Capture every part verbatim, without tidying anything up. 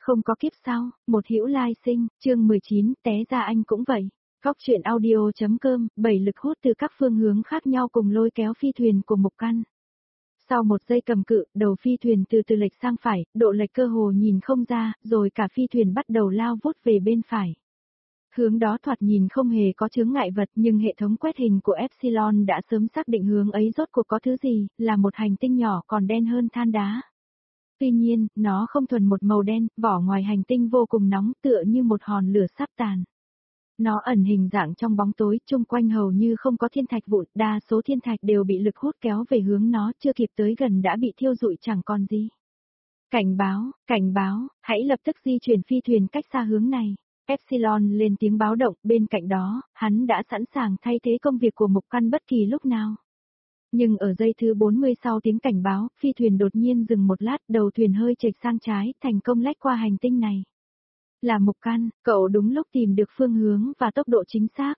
Không có kiếp sau, một hữu lai sinh, chương mười chín, té ra anh cũng vậy. Góc truyện audio.com, bảy lực hút từ các phương hướng khác nhau cùng lôi kéo phi thuyền của Mục Căn. Sau một giây cầm cự, đầu phi thuyền từ từ lệch sang phải, độ lệch cơ hồ nhìn không ra, rồi cả phi thuyền bắt đầu lao vút về bên phải. Hướng đó thoạt nhìn không hề có chướng ngại vật, nhưng hệ thống quét hình của Epsilon đã sớm xác định hướng ấy rốt cuộc có thứ gì, là một hành tinh nhỏ còn đen hơn than đá. Tuy nhiên, nó không thuần một màu đen, vỏ ngoài hành tinh vô cùng nóng tựa như một hòn lửa sắp tàn. Nó ẩn hình dạng trong bóng tối, chung quanh hầu như không có thiên thạch vụn, đa số thiên thạch đều bị lực hút kéo về hướng nó, chưa kịp tới gần đã bị thiêu rụi chẳng còn gì. Cảnh báo, cảnh báo, hãy lập tức di chuyển phi thuyền cách xa hướng này. Epsilon lên tiếng báo động, bên cạnh đó, hắn đã sẵn sàng thay thế công việc của Mục Căn bất kỳ lúc nào. Nhưng ở giây thứ bốn mươi sau tiếng cảnh báo, phi thuyền đột nhiên dừng một lát, đầu thuyền hơi chệch sang trái, thành công lách qua hành tinh này. Là Mục Căn, cậu đúng lúc tìm được phương hướng và tốc độ chính xác.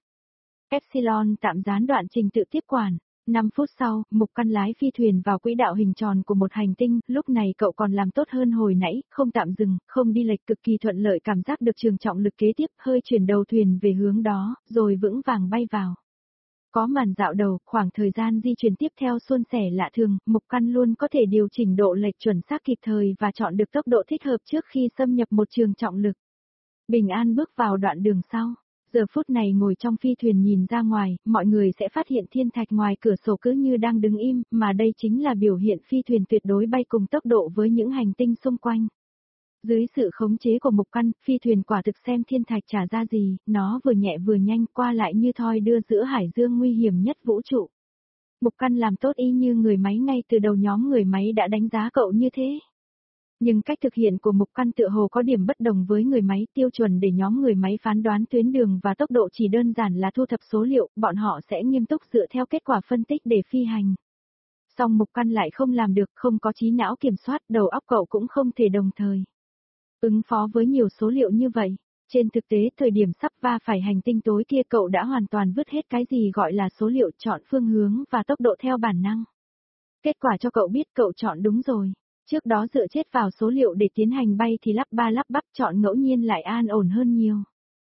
Epsilon tạm gián đoạn trình tự tiếp quản. năm phút sau, Mục Căn lái phi thuyền vào quỹ đạo hình tròn của một hành tinh, lúc này cậu còn làm tốt hơn hồi nãy, không tạm dừng, không đi lệch, cực kỳ thuận lợi, cảm giác được trường trọng lực kế tiếp, hơi chuyển đầu thuyền về hướng đó, rồi vững vàng bay vào. Có màn dạo đầu, khoảng thời gian di chuyển tiếp theo suôn sẻ lạ thường, Mục Căn luôn có thể điều chỉnh độ lệch chuẩn xác kịp thời và chọn được tốc độ thích hợp trước khi xâm nhập một trường trọng lực. Bình an bước vào đoạn đường sau. Giờ phút này ngồi trong phi thuyền nhìn ra ngoài, mọi người sẽ phát hiện thiên thạch ngoài cửa sổ cứ như đang đứng im, mà đây chính là biểu hiện phi thuyền tuyệt đối bay cùng tốc độ với những hành tinh xung quanh. Dưới sự khống chế của Mục Căn, phi thuyền quả thực xem thiên thạch trả ra gì, nó vừa nhẹ vừa nhanh qua lại như thoi đưa giữa hải dương nguy hiểm nhất vũ trụ. Mục Căn làm tốt y như người máy, ngay từ đầu nhóm người máy đã đánh giá cậu như thế. Nhưng cách thực hiện của Mục Căn tựa hồ có điểm bất đồng với người máy, tiêu chuẩn để nhóm người máy phán đoán tuyến đường và tốc độ chỉ đơn giản là thu thập số liệu, bọn họ sẽ nghiêm túc dựa theo kết quả phân tích để phi hành. Song Mục Căn lại không làm được, không có trí não kiểm soát, đầu óc cậu cũng không thể đồng thời ứng phó với nhiều số liệu như vậy. Trên thực tế, thời điểm sắp va phải hành tinh tối kia cậu đã hoàn toàn vứt hết cái gì gọi là số liệu, chọn phương hướng và tốc độ theo bản năng. Kết quả cho cậu biết cậu chọn đúng rồi. Trước đó dựa chết vào số liệu để tiến hành bay thì lắp ba lắp bắp, chọn ngẫu nhiên lại an ổn hơn nhiều.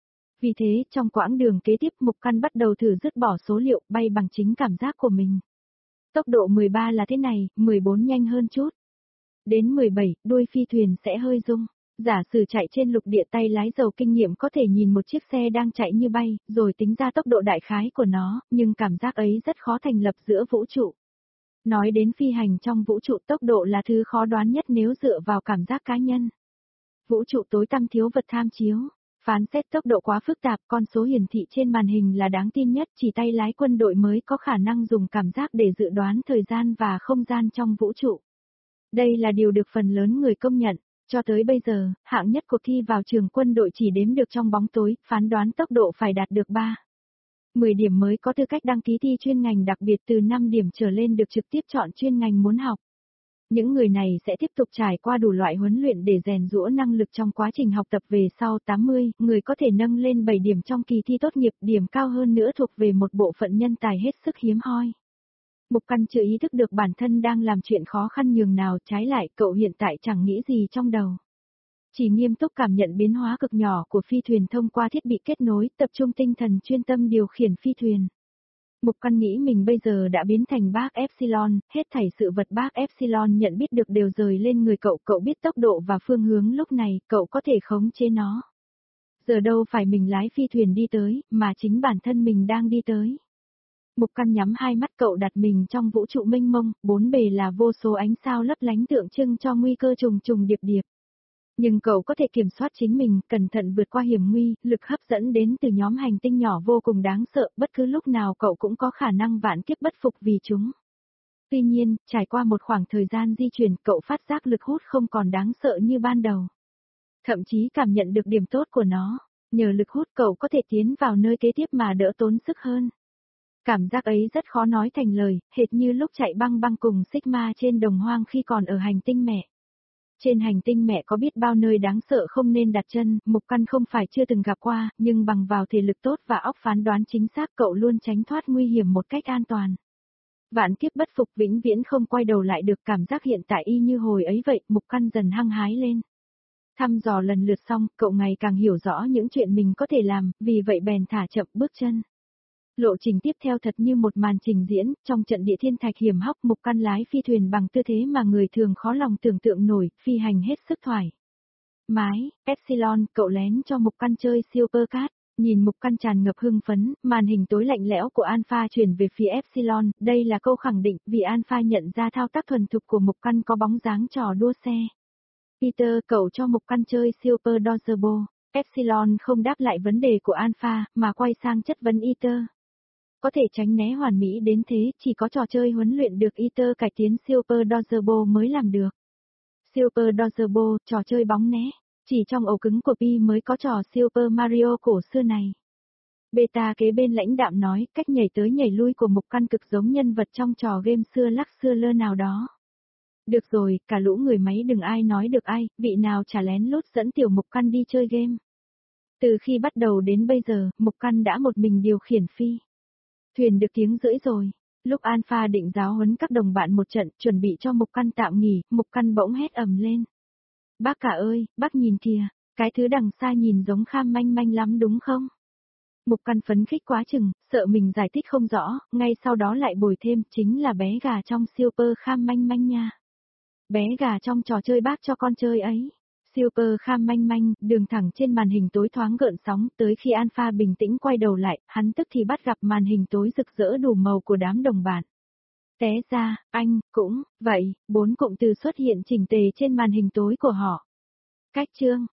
Vì thế, trong quãng đường kế tiếp Mục Căn bắt đầu thử dứt bỏ số liệu, bay bằng chính cảm giác của mình. Tốc độ mười ba là thế này, mười bốn nhanh hơn chút. Đến mười bảy, đuôi phi thuyền sẽ hơi rung. Giả sử chạy trên lục địa, tay lái giàu kinh nghiệm có thể nhìn một chiếc xe đang chạy như bay, rồi tính ra tốc độ đại khái của nó, nhưng cảm giác ấy rất khó thành lập giữa vũ trụ. Nói đến phi hành trong vũ trụ, tốc độ là thứ khó đoán nhất nếu dựa vào cảm giác cá nhân. Vũ trụ tối tăm thiếu vật tham chiếu, phán xét tốc độ quá phức tạp, con số hiển thị trên màn hình là đáng tin nhất, chỉ tay lái quân đội mới có khả năng dùng cảm giác để dự đoán thời gian và không gian trong vũ trụ. Đây là điều được phần lớn người công nhận. Cho tới bây giờ, hạng nhất cuộc thi vào trường quân đội chỉ đếm được trong bóng tối, phán đoán tốc độ phải đạt được ba. mười điểm mới có tư cách đăng ký thi chuyên ngành, đặc biệt từ năm điểm trở lên được trực tiếp chọn chuyên ngành muốn học. Những người này sẽ tiếp tục trải qua đủ loại huấn luyện để rèn giũa năng lực trong quá trình học tập. Về sau tám mươi, người có thể nâng lên bảy điểm trong kỳ thi tốt nghiệp, điểm cao hơn nữa thuộc về một bộ phận nhân tài hết sức hiếm hoi. Mục Căn chưa ý thức được bản thân đang làm chuyện khó khăn nhường nào, trái lại cậu hiện tại chẳng nghĩ gì trong đầu. Chỉ nghiêm túc cảm nhận biến hóa cực nhỏ của phi thuyền thông qua thiết bị kết nối, tập trung tinh thần chuyên tâm điều khiển phi thuyền. Mục Căn nghĩ mình bây giờ đã biến thành bác Epsilon, hết thảy sự vật bác Epsilon nhận biết được đều rời lên người cậu, cậu biết tốc độ và phương hướng lúc này, cậu có thể khống chế nó. Giờ đâu phải mình lái phi thuyền đi tới, mà chính bản thân mình đang đi tới. Mục Căn nhắm hai mắt, cậu đặt mình trong vũ trụ mênh mông, bốn bề là vô số ánh sao lấp lánh tượng trưng cho nguy cơ trùng trùng điệp điệp. Nhưng cậu có thể kiểm soát chính mình, cẩn thận vượt qua hiểm nguy, lực hấp dẫn đến từ nhóm hành tinh nhỏ vô cùng đáng sợ, bất cứ lúc nào cậu cũng có khả năng vạn kiếp bất phục vì chúng. Tuy nhiên, trải qua một khoảng thời gian di chuyển, cậu phát giác lực hút không còn đáng sợ như ban đầu. Thậm chí cảm nhận được điểm tốt của nó, nhờ lực hút cậu có thể tiến vào nơi kế tiếp mà đỡ tốn sức hơn. Cảm giác ấy rất khó nói thành lời, hệt như lúc chạy băng băng cùng Sigma trên đồng hoang khi còn ở hành tinh mẹ. Trên hành tinh mẹ có biết bao nơi đáng sợ không nên đặt chân, Mục Căn không phải chưa từng gặp qua, nhưng bằng vào thể lực tốt và óc phán đoán chính xác cậu luôn tránh thoát nguy hiểm một cách an toàn. Vạn kiếp bất phục, vĩnh viễn không quay đầu lại được, cảm giác hiện tại y như hồi ấy vậy, Mục Căn dần hăng hái lên. Thăm dò lần lượt xong, cậu ngày càng hiểu rõ những chuyện mình có thể làm, vì vậy bèn thả chậm bước chân. Lộ trình tiếp theo thật như một màn trình diễn, trong trận địa thiên thạch hiểm hóc Mục Căn lái phi thuyền bằng tư thế mà người thường khó lòng tưởng tượng nổi, phi hành hết sức thoải mái. Epsilon, cậu lén cho Mục Căn chơi Supercat, nhìn Mục Căn tràn ngập hưng phấn, màn hình tối lạnh lẽo của Alpha chuyển về phía Epsilon, đây là câu khẳng định, vì Alpha nhận ra thao tác thuần thục của Mục Căn có bóng dáng trò đua xe. Peter, cậu cho Mục Căn chơi Super Dodgeball. Epsilon không đáp lại vấn đề của Alpha, mà quay sang chất vấn Peter. Có thể tránh né hoàn mỹ đến thế, chỉ có trò chơi huấn luyện được Peter cải tiến Super Dodgeball mới làm được. Super Dodgeball, trò chơi bóng né, chỉ trong ổ cứng của Pi mới có trò Super Mario cổ xưa này. Beta kế bên lãnh đạm nói, cách nhảy tới nhảy lui của Mục Căn cực giống nhân vật trong trò game xưa lắc xưa lơ nào đó. Được rồi, cả lũ người máy đừng ai nói được ai, vị nào chả lén lút dẫn tiểu Mục Căn đi chơi game. Từ khi bắt đầu đến bây giờ, Mục Căn đã một mình điều khiển phi thuyền được tiếng rưỡi rồi. Lúc Alpha định giáo huấn các đồng bạn một trận, chuẩn bị cho Mục Căn tạm nghỉ, Mục Căn bỗng hét ầm lên. Bác cả ơi, bác nhìn kìa, cái thứ đằng xa nhìn giống Kham Manh Manh lắm đúng không? Mục Căn phấn khích quá chừng, sợ mình giải thích không rõ, ngay sau đó lại bồi thêm, chính là bé gà trong Super Kham Manh Manh nha. Bé gà trong trò chơi bác cho con chơi ấy. Super Kham Manh Manh, đường thẳng trên màn hình tối thoáng gợn sóng, tới khi Alpha bình tĩnh quay đầu lại, hắn tức thì bắt gặp màn hình tối rực rỡ đủ màu của đám đồng bạn. Té ra, anh, cũng, vậy, bốn cụm từ xuất hiện chỉnh tề trên màn hình tối của họ. Cách chương